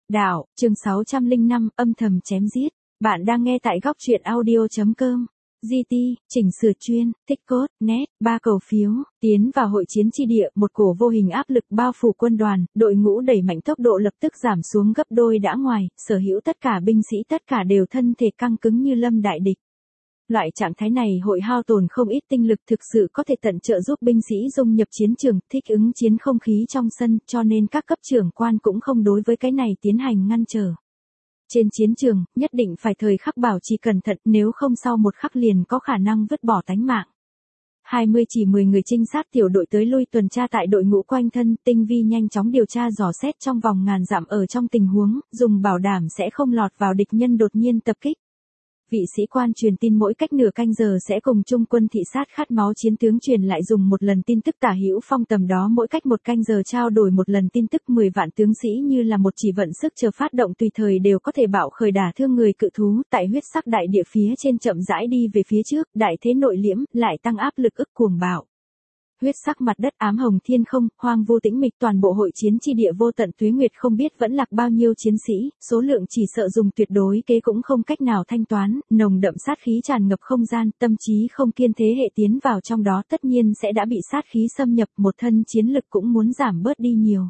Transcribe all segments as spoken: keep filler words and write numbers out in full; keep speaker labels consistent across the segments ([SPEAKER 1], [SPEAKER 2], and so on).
[SPEAKER 1] Đạo, chương sáu trăm lẻ năm, âm thầm chém giết. Bạn đang nghe tại góc truyện audio.com. giê tê, chỉnh sửa chuyên, thích cốt, net, ba cầu phiếu, tiến vào hội chiến chi địa, một cổ vô hình áp lực bao phủ quân đoàn, đội ngũ đẩy mạnh tốc độ lập tức giảm xuống gấp đôi đã ngoài, sở hữu tất cả binh sĩ tất cả đều thân thể căng cứng như lâm đại địch. Loại trạng thái này hội hao tổn không ít tinh lực, thực sự có thể tận trợ giúp binh sĩ dung nhập chiến trường, thích ứng chiến không khí trong sân, cho nên các cấp trưởng quan cũng không đối với cái này tiến hành ngăn trở. Trên chiến trường, nhất định phải thời khắc bảo trì cẩn thận, nếu không sau một khắc liền có khả năng vứt bỏ tánh mạng. hai mươi chỉ mười người trinh sát tiểu đội tới lui tuần tra tại đội ngũ quanh thân, tinh vi nhanh chóng điều tra dò xét trong vòng ngàn dặm ở trong tình huống, dùng bảo đảm sẽ không lọt vào địch nhân đột nhiên tập kích. Vị sĩ quan truyền tin mỗi cách nửa canh giờ sẽ cùng trung quân thị sát khát máu chiến tướng truyền lại dùng một lần tin tức, tả hữu phong tầm đó mỗi cách một canh giờ trao đổi một lần tin tức. Mười vạn tướng sĩ như là một chỉ vận sức chờ phát động, tùy thời đều có thể bạo khởi đả thương người cự thú. Tại huyết sắc đại địa phía trên chậm rãi đi về phía trước, đại thế nội liễm, lại tăng áp lực ức cuồng bạo. Huyết sắc mặt đất, ám hồng thiên không, hoang vu tĩnh mịch, toàn bộ hội chiến chi địa vô tận tuế nguyệt không biết vẫn lạc bao nhiêu chiến sĩ, số lượng chỉ sợ dùng tuyệt đối kế cũng không cách nào thanh toán, nồng đậm sát khí tràn ngập không gian, tâm trí không kiên thế hệ tiến vào trong đó tất nhiên sẽ đã bị sát khí xâm nhập, một thân chiến lực cũng muốn giảm bớt đi nhiều.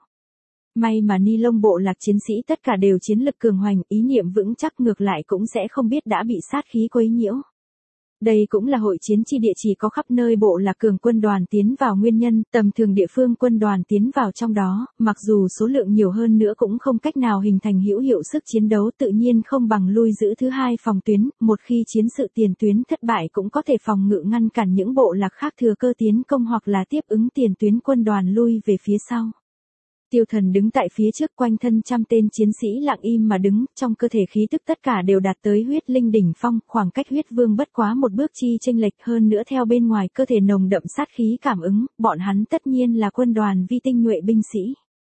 [SPEAKER 1] May mà ni lông bộ lạc chiến sĩ tất cả đều chiến lực cường hoành, ý niệm vững chắc, ngược lại cũng sẽ không biết đã bị sát khí quấy nhiễu. Đây cũng là hội chiến chi địa chỉ có khắp nơi bộ lạc cường quân đoàn tiến vào nguyên nhân, tầm thường địa phương quân đoàn tiến vào trong đó, mặc dù số lượng nhiều hơn nữa cũng không cách nào hình thành hữu hiệu sức chiến đấu, tự nhiên không bằng lui giữ thứ hai phòng tuyến, một khi chiến sự tiền tuyến thất bại cũng có thể phòng ngự ngăn cản những bộ lạc khác thừa cơ tiến công hoặc là tiếp ứng tiền tuyến quân đoàn lui về phía sau. Tiêu Thần đứng tại phía trước, quanh thân trăm tên chiến sĩ lặng im mà đứng, trong cơ thể khí tức tất cả đều đạt tới huyết linh đỉnh phong, khoảng cách huyết vương bất quá một bước chi chênh lệch, hơn nữa theo bên ngoài cơ thể nồng đậm sát khí cảm ứng, bọn hắn tất nhiên là quân đoàn vi tinh nhuệ binh sĩ.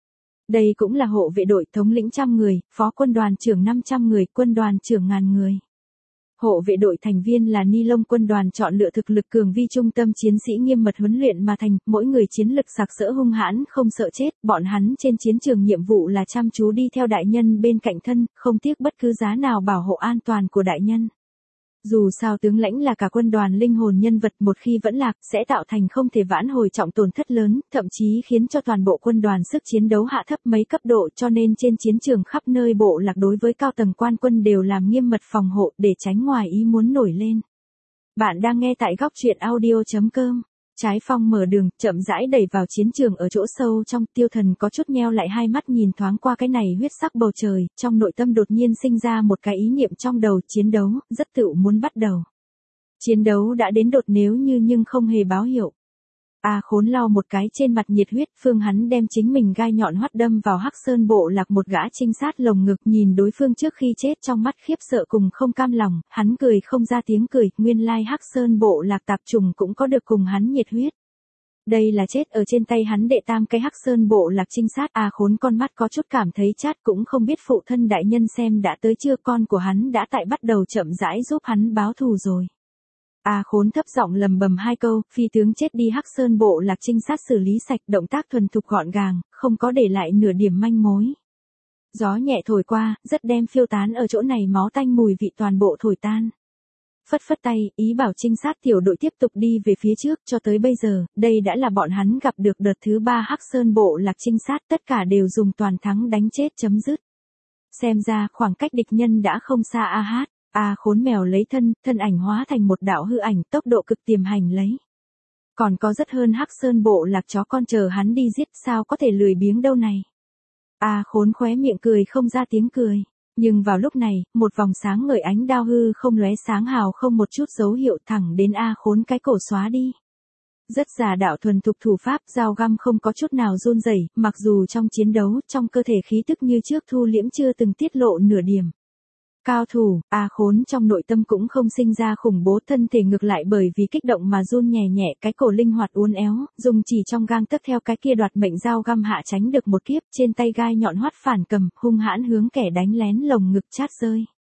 [SPEAKER 1] Đây cũng là hộ vệ đội, thống lĩnh trăm người, phó quân đoàn trưởng năm trăm người, quân đoàn trưởng ngàn người. Hộ vệ đội thành viên là ni lông quân đoàn chọn lựa thực lực cường vi trung tâm chiến sĩ nghiêm mật huấn luyện mà thành, mỗi người chiến lực sặc sỡ hung hãn không sợ chết, bọn hắn trên chiến trường nhiệm vụ là chăm chú đi theo đại nhân bên cạnh thân, không tiếc bất cứ giá nào bảo hộ an toàn của đại nhân. Dù sao tướng lãnh là cả quân đoàn linh hồn nhân vật, một khi vẫn lạc sẽ tạo thành không thể vãn hồi trọng tổn thất lớn, thậm chí khiến cho toàn bộ quân đoàn sức chiến đấu hạ thấp mấy cấp độ, cho nên trên chiến trường khắp nơi bộ lạc đối với cao tầng quan quân đều làm nghiêm mật phòng hộ để tránh ngoài ý muốn nổi lên. Bạn đang nghe tại góc truyện audio.com. Trái phong mở đường, chậm rãi đẩy vào chiến trường ở chỗ sâu trong, Tiêu Thần có chút nheo lại hai mắt nhìn thoáng qua cái này huyết sắc bầu trời, trong nội tâm đột nhiên sinh ra một cái ý niệm trong đầu, chiến đấu, rất tựu muốn bắt đầu. Chiến đấu đã đến đột nếu như nhưng không hề báo hiệu. A Khốn lau một cái trên mặt nhiệt huyết, phương hắn đem chính mình gai nhọn hoắt đâm vào Hắc Sơn bộ lạc một gã trinh sát lồng ngực, nhìn đối phương trước khi chết trong mắt khiếp sợ cùng không cam lòng, hắn cười không ra tiếng cười, nguyên lai Hắc Sơn bộ lạc tạp trùng cũng có được cùng hắn nhiệt huyết. Đây là chết ở trên tay hắn đệ tam cái Hắc Sơn bộ lạc trinh sát. A Khốn con mắt có chút cảm thấy chát, cũng không biết phụ thân đại nhân xem đã tới chưa, con của hắn đã tại bắt đầu chậm rãi giúp hắn báo thù rồi. A Khốn thấp giọng lầm bầm hai câu, phi tướng chết đi, Hắc Sơn bộ lạc trinh sát xử lý sạch, động tác thuần thục gọn gàng, không có để lại nửa điểm manh mối. Gió nhẹ thổi qua, rất đem phiêu tán ở chỗ này máu tanh mùi vị toàn bộ thổi tan. Phất phất tay, ý bảo trinh sát tiểu đội tiếp tục đi về phía trước, cho tới bây giờ, đây đã là bọn hắn gặp được đợt thứ ba Hắc Sơn bộ lạc trinh sát, tất cả đều dùng toàn thắng đánh chết chấm dứt. Xem ra khoảng cách địch nhân đã không xa. A hát. A Khốn mèo lấy thân, thân ảnh hóa thành một đạo hư ảnh, tốc độ cực tiềm hành lấy. Còn có rất hơn Hắc Sơn bộ lạc chó con chờ hắn đi giết, sao có thể lười biếng đâu này. A Khốn khóe miệng cười không ra tiếng cười. Nhưng vào lúc này, một vòng sáng ngời ánh đao hư không lóe sáng hào không một chút dấu hiệu, thẳng đến A Khốn cái cổ xóa đi. Rất giả đạo thuần thục thủ pháp, dao găm không có chút nào run rẩy, mặc dù trong chiến đấu, trong cơ thể khí tức như trước thu liễm chưa từng tiết lộ nửa điểm. Cao thủ. A Khốn trong nội tâm cũng không sinh ra khủng bố, thân thể ngược lại bởi vì kích động mà run nhẹ nhẹ, cái cổ linh hoạt uốn éo, dùng chỉ trong gang tấc theo cái kia đoạt mệnh dao găm hạ tránh được một kiếp, trên tay gai nhọn hoắt phản cầm, hung hãn hướng kẻ đánh lén lồng ngực chát rơi.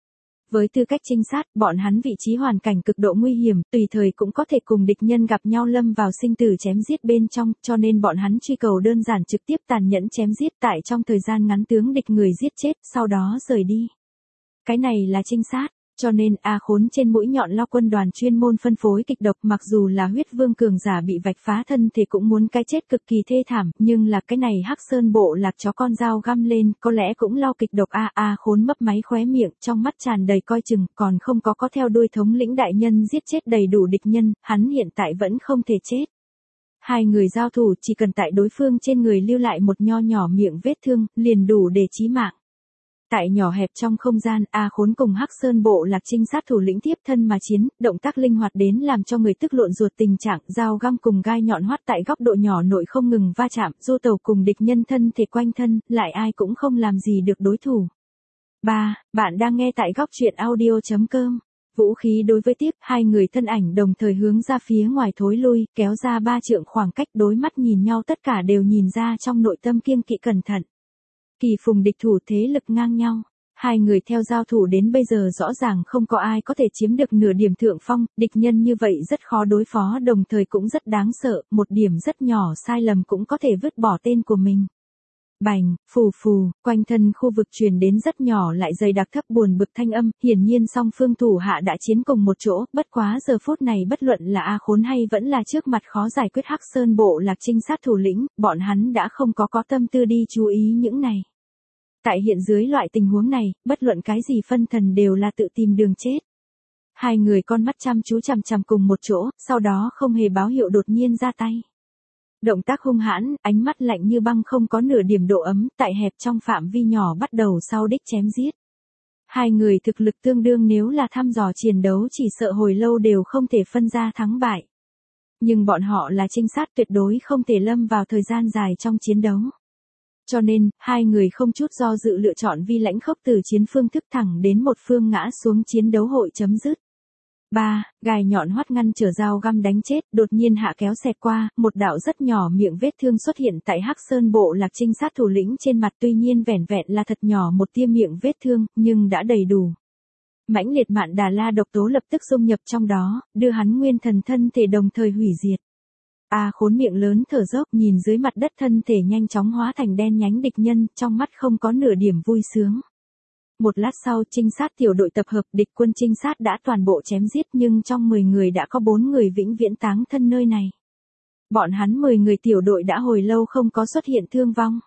[SPEAKER 1] Với tư cách trinh sát, bọn hắn vị trí hoàn cảnh cực độ nguy hiểm, tùy thời cũng có thể cùng địch nhân gặp nhau lâm vào sinh tử chém giết bên trong, cho nên bọn hắn truy cầu đơn giản trực tiếp tàn nhẫn chém giết tại trong thời gian ngắn tướng địch người giết chết, sau đó rời đi. Cái này là trinh sát. Cho nên A Khốn trên mũi nhọn Lao quân đoàn chuyên môn phân phối kịch độc, mặc dù là huyết vương cường giả bị vạch phá thân thì cũng muốn cái chết cực kỳ thê thảm, nhưng là cái này Hắc Sơn bộ lạc chó con dao găm lên, có lẽ cũng lo kịch độc a A Khốn mấp máy khóe miệng, trong mắt tràn đầy coi chừng, còn không có có theo đuôi thống lĩnh đại nhân giết chết đầy đủ địch nhân, hắn hiện tại vẫn không thể chết. Hai người giao thủ chỉ cần tại đối phương trên người lưu lại một nho nhỏ miệng vết thương, liền đủ để chí mạng. Tại nhỏ hẹp trong không gian, A Khốn cùng Hắc Sơn bộ lạc trinh sát thủ lĩnh tiếp thân mà chiến, động tác linh hoạt đến làm cho người tức lộn ruột tình trạng, dao găm cùng gai nhọn hoắt tại góc độ nhỏ nội không ngừng va chạm, du tàu cùng địch nhân thân thể quanh thân, lại ai cũng không làm gì được đối thủ. ba. Bạn đang nghe tại góc truyện audio chấm com. Vũ khí đối với tiếp, hai người thân ảnh đồng thời hướng ra phía ngoài thối lui, kéo ra ba trượng khoảng cách, đối mắt nhìn nhau, tất cả đều nhìn ra trong nội tâm kiêng kỵ cẩn thận. Kỳ phùng địch thủ, thế lực ngang nhau. Hai người theo giao thủ đến bây giờ rõ ràng không có ai có thể chiếm được nửa điểm thượng phong, địch nhân như vậy rất khó đối phó, đồng thời cũng rất đáng sợ, một điểm rất nhỏ sai lầm cũng có thể vứt bỏ tên của mình. Bành, phù phù, quanh thân khu vực truyền đến rất nhỏ lại dày đặc thấp buồn bực thanh âm, hiển nhiên song phương thủ hạ đã chiến cùng một chỗ, bất quá giờ phút này bất luận là A Khốn hay vẫn là trước mặt khó giải quyết Hắc Sơn bộ lạc trinh sát thủ lĩnh, bọn hắn đã không có có tâm tư đi chú ý những này. Tại hiện dưới loại tình huống này, bất luận cái gì phân thần đều là tự tìm đường chết. Hai người con mắt chăm chú chằm chằm cùng một chỗ, sau đó không hề báo hiệu đột nhiên ra tay. Động tác hung hãn, ánh mắt lạnh như băng, không có nửa điểm độ ấm, tại hẹp trong phạm vi nhỏ bắt đầu sau đích chém giết. Hai người thực lực tương đương, nếu là thăm dò chiến đấu chỉ sợ hồi lâu đều không thể phân ra thắng bại. Nhưng bọn họ là trinh sát, tuyệt đối không thể lâm vào thời gian dài trong chiến đấu. Cho nên, hai người không chút do dự lựa chọn vi lãnh khốc từ chiến phương thức thẳng đến một phương ngã xuống, chiến đấu hội chấm dứt. ba. Gài nhọn hoắt ngăn trở dao găm đánh chết, đột nhiên hạ kéo xẹt qua, một đạo rất nhỏ miệng vết thương xuất hiện tại Hắc Sơn bộ lạc trinh sát thủ lĩnh trên mặt, tuy nhiên vẻn vẹn là thật nhỏ một tia miệng vết thương, nhưng đã đầy đủ. Mãnh liệt mạn đà la độc tố lập tức xung nhập trong đó, đưa hắn nguyên thần thân thể đồng thời hủy diệt. A Khốn miệng lớn thở dốc, nhìn dưới mặt đất thân thể nhanh chóng hóa thành đen nhánh địch nhân, trong mắt không có nửa điểm vui sướng. Một lát sau, trinh sát tiểu đội tập hợp, địch quân trinh sát đã toàn bộ chém giết, nhưng trong mười người đã có bốn người vĩnh viễn táng thân nơi này. Bọn hắn mười người tiểu đội đã hồi lâu không có xuất hiện thương vong.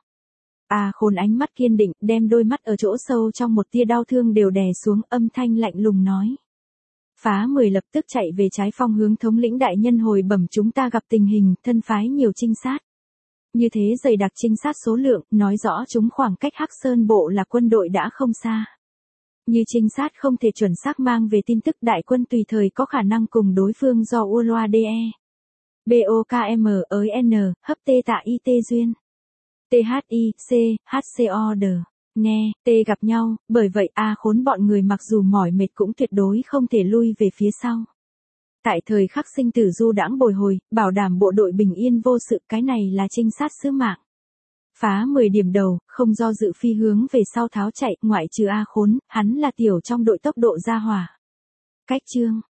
[SPEAKER 1] A Khốn ánh mắt kiên định, đem đôi mắt ở chỗ sâu trong một tia đau thương đều đè xuống, âm thanh lạnh lùng nói. Phá mười lập tức chạy về trái phong hướng thống lĩnh đại nhân hồi bẩm, chúng ta gặp tình hình, thân phái nhiều trinh sát. Như thế dày đặc trinh sát số lượng, nói rõ chúng khoảng cách Hắc Sơn bộ là quân đội đã không xa. Như trinh sát không thể chuẩn xác mang về tin tức, đại quân tùy thời có khả năng cùng đối phương do u loa đê e. bokm ới n, hấp tê tạ y tê duyên. thi, hcod. Nghe, tê gặp nhau, bởi vậy A Khốn bọn người mặc dù mỏi mệt cũng tuyệt đối không thể lui về phía sau. Tại thời khắc sinh tử du đãng bồi hồi, bảo đảm bộ đội bình yên vô sự, cái này là trinh sát sứ mạng. Phá mười điểm đầu, không do dự phi hướng về sau tháo chạy, ngoại trừ A Khốn, hắn là tiểu trong đội tốc độ ra hỏa. Cách chương,